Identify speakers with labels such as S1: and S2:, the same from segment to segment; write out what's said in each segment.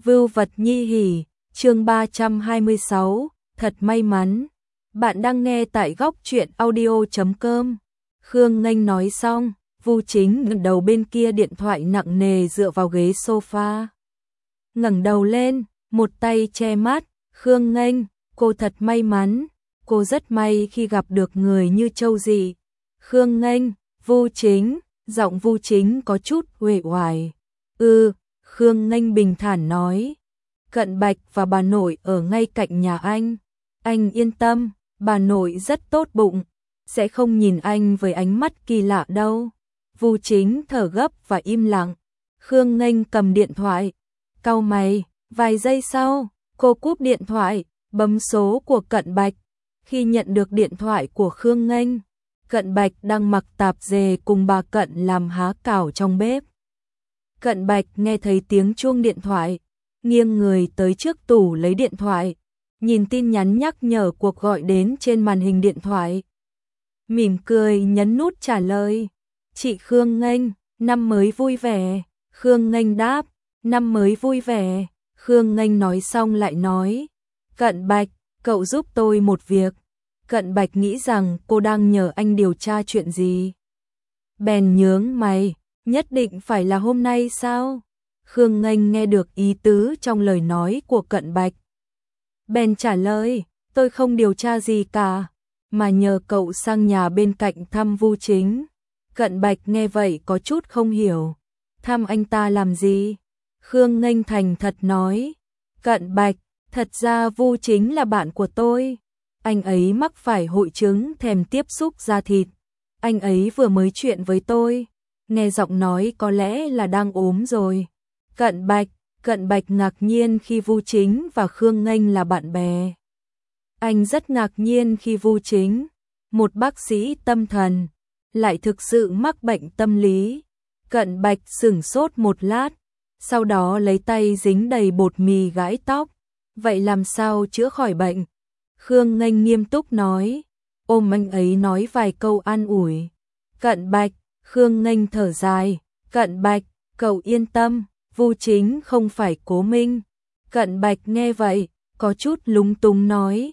S1: Vưu vật nhi hỉ, chương 326, thật may mắn. Bạn đang nghe tại góc truyện audio.com. Khương Nghênh nói xong, Vu Chính ngẩng đầu bên kia điện thoại nặng nề dựa vào ghế sofa. Ngẩng đầu lên, một tay che mắt, Khương Nghênh, cô thật may mắn, cô rất may khi gặp được người như Châu Dị. Khương Nghênh, Vu Chính, giọng Vu Chính có chút uể oải. Khương Nghênh bình thản nói, Cận Bạch và bà nội ở ngay cạnh nhà anh yên tâm, bà nội rất tốt bụng, sẽ không nhìn anh với ánh mắt kỳ lạ đâu. Vu Chính thở gấp và im lặng. Khương Nghênh cầm điện thoại, cau mày, vài giây sau, cô cúp điện thoại, bấm số của Cận Bạch. Khi nhận được điện thoại của Khương Nghênh, Cận Bạch đang mặc tạp dề cùng bà Cận làm há cảo trong bếp. Cận Bạch nghe thấy tiếng chuông điện thoại, nghiêng người tới trước tủ lấy điện thoại, nhìn tin nhắn nhắc nhở cuộc gọi đến trên màn hình điện thoại. Mỉm cười nhấn nút trả lời. Chị Khương Nghênh, năm mới vui vẻ. Khương Nghênh đáp, năm mới vui vẻ. Khương Nghênh nói xong lại nói, Cận Bạch, cậu giúp tôi một việc. Cận Bạch nghĩ rằng cô đang nhờ anh điều tra chuyện gì. Bèn nhướng mày, nhất định phải là hôm nay sao? Khương Nghênh nghe được ý tứ trong lời nói của Cận Bạch. Bèn trả lời, tôi không điều tra gì cả, mà nhờ cậu sang nhà bên cạnh thăm Vu Chính. Cận Bạch nghe vậy có chút không hiểu, thăm anh ta làm gì? Khương Nghênh thành thật nói, Cận Bạch, thật ra Vu Chính là bạn của tôi. Anh ấy mắc phải hội chứng thèm tiếp xúc da thịt. Anh ấy vừa mới chuyện với tôi, nghe giọng nói có lẽ là đang ốm rồi. Cận Bạch ngạc nhiên khi Vu Chính và Khương Nghênh là bạn bè. Anh rất ngạc nhiên khi Vu Chính, một bác sĩ tâm thần, lại thực sự mắc bệnh tâm lý. Cận Bạch sửng sốt một lát, sau đó lấy tay dính đầy bột mì gãi tóc. Vậy làm sao chữa khỏi bệnh? Khương Nghênh nghiêm túc nói, ôm anh ấy nói vài câu an ủi. Cận Bạch, Khương Nghênh thở dài, Cận Bạch, cậu yên tâm, Vu Chính không phải Cố Minh. Cận Bạch nghe vậy, có chút lúng túng nói,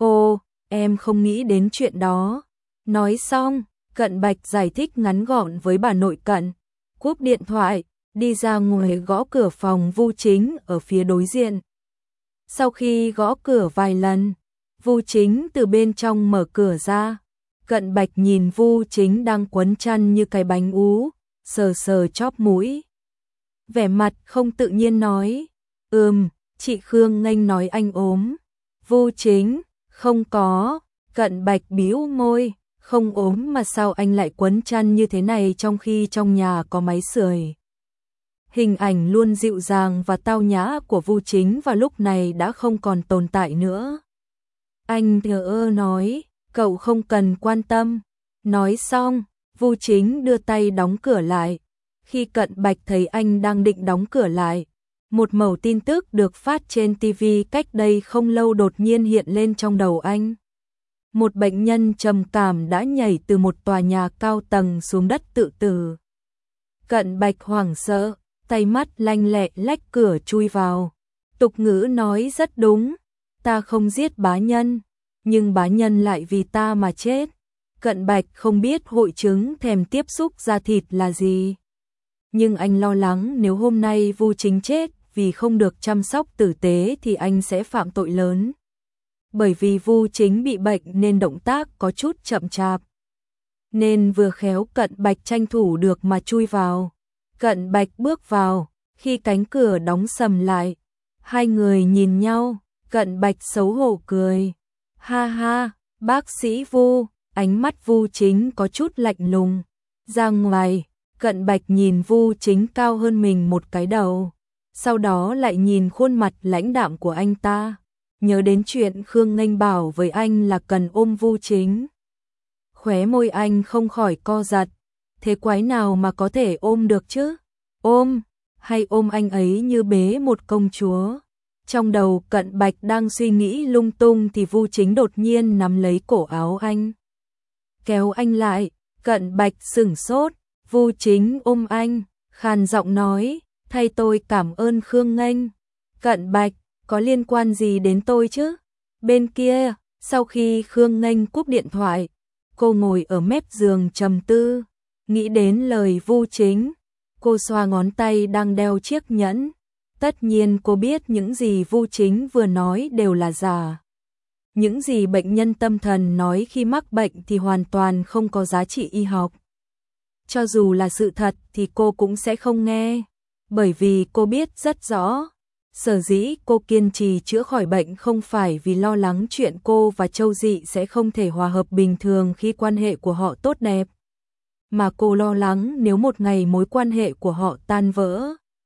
S1: em không nghĩ đến chuyện đó. Nói xong, Cận Bạch giải thích ngắn gọn với bà nội Cận, cúp điện thoại, đi ra ngoài gõ cửa phòng Vu Chính ở phía đối diện. Sau khi gõ cửa vài lần, Vu Chính từ bên trong mở cửa ra. Cận Bạch nhìn Vu Chính đang quấn chăn như cái bánh ú, sờ sờ chóp mũi. Vẻ mặt không tự nhiên nói, chị Khương Nghênh nói anh ốm. Vu Chính, không có. Cận Bạch bĩu môi, không ốm mà sao anh lại quấn chăn như thế này trong khi trong nhà có máy sưởi. Hình ảnh luôn dịu dàng và tao nhã của Vu Chính vào lúc này đã không còn tồn tại nữa. Anh thờ ơ nói, cậu không cần quan tâm. Nói xong, Vu Chính đưa tay đóng cửa lại. Khi Cận Bạch thấy anh đang định đóng cửa lại, một mẩu tin tức được phát trên TV cách đây không lâu đột nhiên hiện lên trong đầu anh. Một bệnh nhân trầm cảm đã nhảy từ một tòa nhà cao tầng xuống đất tự tử. Cận Bạch hoảng sợ, tay mắt lanh lẹ lách cửa chui vào. Tục ngữ nói rất đúng, ta không giết bá nhân, nhưng bá nhân lại vì ta mà chết. Cận Bạch không biết hội chứng thèm tiếp xúc da thịt là gì. Nhưng anh lo lắng nếu hôm nay Vu Chính chết vì không được chăm sóc tử tế thì anh sẽ phạm tội lớn. Bởi vì Vu Chính bị bệnh nên động tác có chút chậm chạp. Nên vừa khéo Cận Bạch tranh thủ được mà chui vào. Cận Bạch bước vào, khi cánh cửa đóng sầm lại, hai người nhìn nhau, Cận Bạch xấu hổ cười. Ha ha, bác sĩ Vu, ánh mắt Vu Chính có chút lạnh lùng. Ra ngoài, Cận Bạch nhìn Vu Chính cao hơn mình một cái đầu, sau đó lại nhìn khuôn mặt lãnh đạm của anh ta, nhớ đến chuyện Khương Nghênh bảo với anh là cần ôm Vu Chính. Khóe môi anh không khỏi co giật, thế quái nào mà có thể ôm được chứ? Ôm, hay ôm anh ấy như bế một công chúa? Trong đầu Cận Bạch đang suy nghĩ lung tung thì Vu Chính đột nhiên nắm lấy cổ áo anh, kéo anh lại. Cận Bạch sửng sốt. Vu Chính ôm anh, khàn giọng nói, thay tôi cảm ơn Khương Nghênh. Cận Bạch, có liên quan gì đến tôi chứ? Bên kia, sau khi Khương Nghênh cúp điện thoại, cô ngồi ở mép giường trầm tư, nghĩ đến lời Vu Chính. Cô xoa ngón tay đang đeo chiếc nhẫn. Tất nhiên cô biết những gì Vu Chính vừa nói đều là giả. Những gì bệnh nhân tâm thần nói khi mắc bệnh thì hoàn toàn không có giá trị y học. Cho dù là sự thật thì cô cũng sẽ không nghe, bởi vì cô biết rất rõ. Sở dĩ cô kiên trì chữa khỏi bệnh không phải vì lo lắng chuyện cô và Châu Dị sẽ không thể hòa hợp bình thường khi quan hệ của họ tốt đẹp, mà cô lo lắng nếu một ngày mối quan hệ của họ tan vỡ,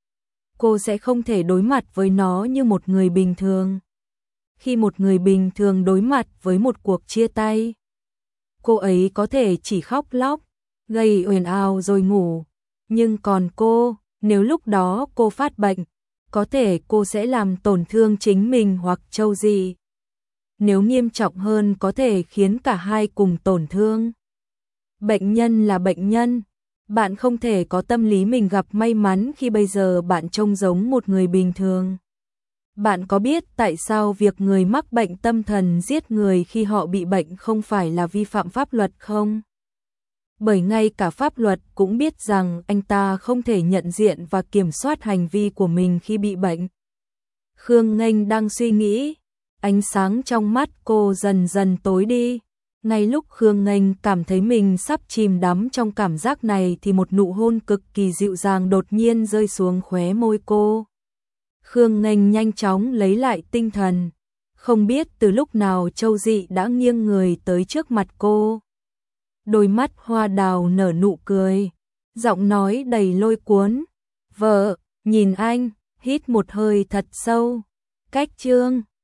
S1: cô sẽ không thể đối mặt với nó như một người bình thường. Khi một người bình thường đối mặt với một cuộc chia tay, cô ấy có thể chỉ khóc lóc, gây ồn ào rồi ngủ. Nhưng còn cô, nếu lúc đó cô phát bệnh, có thể cô sẽ làm tổn thương chính mình hoặc Châu Dị. Nếu nghiêm trọng hơn có thể khiến cả hai cùng tổn thương. Bệnh nhân là bệnh nhân. Bạn không thể có tâm lý mình gặp may mắn khi bây giờ bạn trông giống một người bình thường. Bạn có biết tại sao việc người mắc bệnh tâm thần giết người khi họ bị bệnh không phải là vi phạm pháp luật không? Bởi ngay cả pháp luật cũng biết rằng anh ta không thể nhận diện và kiểm soát hành vi của mình khi bị bệnh. Khương Nghênh đang suy nghĩ, ánh sáng trong mắt cô dần dần tối đi. Ngay lúc Khương Nghênh cảm thấy mình sắp chìm đắm trong cảm giác này thì một nụ hôn cực kỳ dịu dàng đột nhiên rơi xuống khóe môi cô. Khương Nghênh nhanh chóng lấy lại tinh thần. Không biết từ lúc nào Châu Dị đã nghiêng người tới trước mặt cô. Đôi mắt hoa đào nở nụ cười, giọng nói đầy lôi cuốn. Vợ, nhìn anh, hít một hơi thật sâu. Cách chương